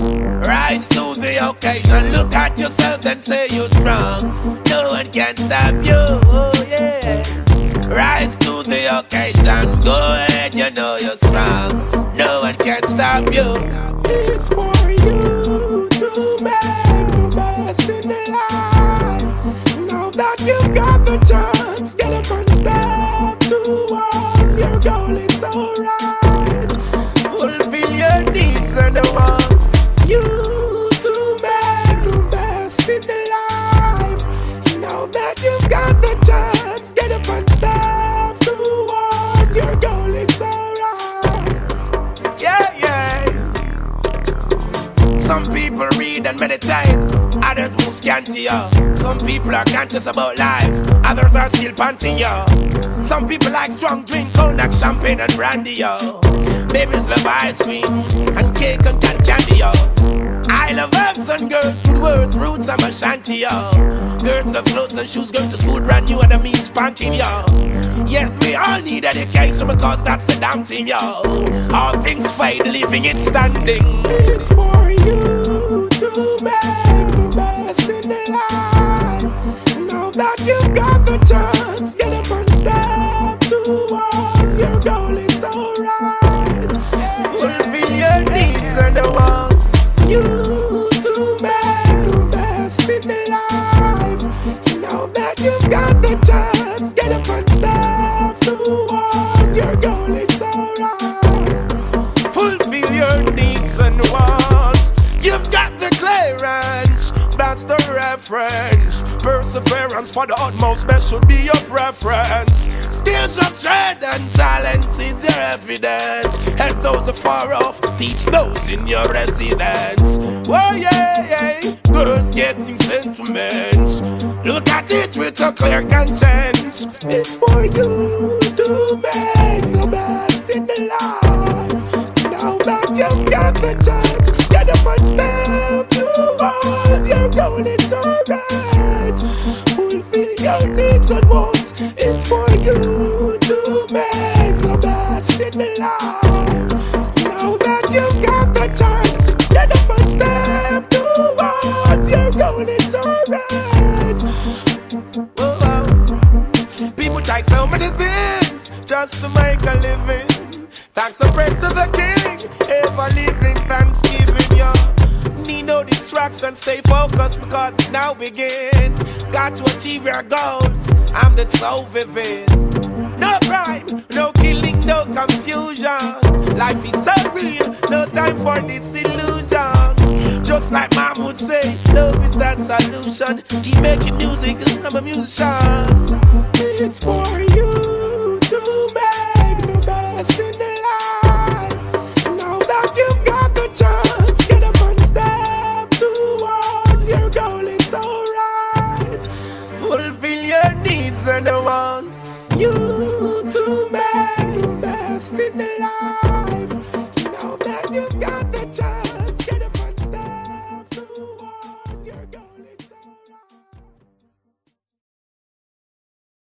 Rise to the occasion, look at yourself and say you're strong. No one can stop you, oh yeah. Rise to the occasion, go ahead, you know you're strong. No one can stop you. It's for you to make the best in the life. Now that you've got the chance, get up and step towards your goal, it's alright. Fulfill your needs and the wants. You to make the best in the life. Now that you've got the chance, get up and step towards your goal, it's alright. Yeah, yeah. Some people read and meditate, others move scanty, yo. Some people are conscious about life, others are still panting, yo. Some people like strong drink, cognac, champagne and brandy, yo. Babies love ice cream and cake and candy, yo. I love herbs and girls, good words, roots and shanty, yo. Girls love clothes and shoes, going to school brand new and the means spanking, yo. Yes, we all need education because that's the damn thing, yo. All things fade, living it standing. It's for you to make the best in the life. Now that you've got the chance, get up and step towards your goal, it's alright. Fulfill your needs and the wants. You to make the best in the life. Now that you've got the chance, get up and step towards your goal, it's alright. Fulfill your needs and wants. You've got the clearance, that's the reference. Perseverance for the utmost best should be your preference. Skills of trade and talents is your evidence. Help those afar off, teach those in your residence. Oh yeah, yeah. Girls getting sentiments, look at it with a clear conscience. It's for you to make the best in the life. Now that you've got the chance, get up and step towards your goal, it's alright. Fulfill your needs and wants. It's for you to make the best in the life. Now that you've got the chance, get up and step towards your goal, it's alright. Oh, oh. People try so many things just to make a living. Thanks and praise to the King, ever living thanksgiving, yo. Need no distraction, stay focused because it now begins. Got to achieve your goals, I'm the so vivid. No crime, no killing, no confusion. Life is so real, no time for disillusion. Just like Mom would say, love is the solution. Keep making music, I'm a musician. It's for you to make the best in the life. Now that you've got the chance, get up and step towards your goal, it's alright. Fulfill your needs and the wants. You to make the best in the life. Now that you've got the chance.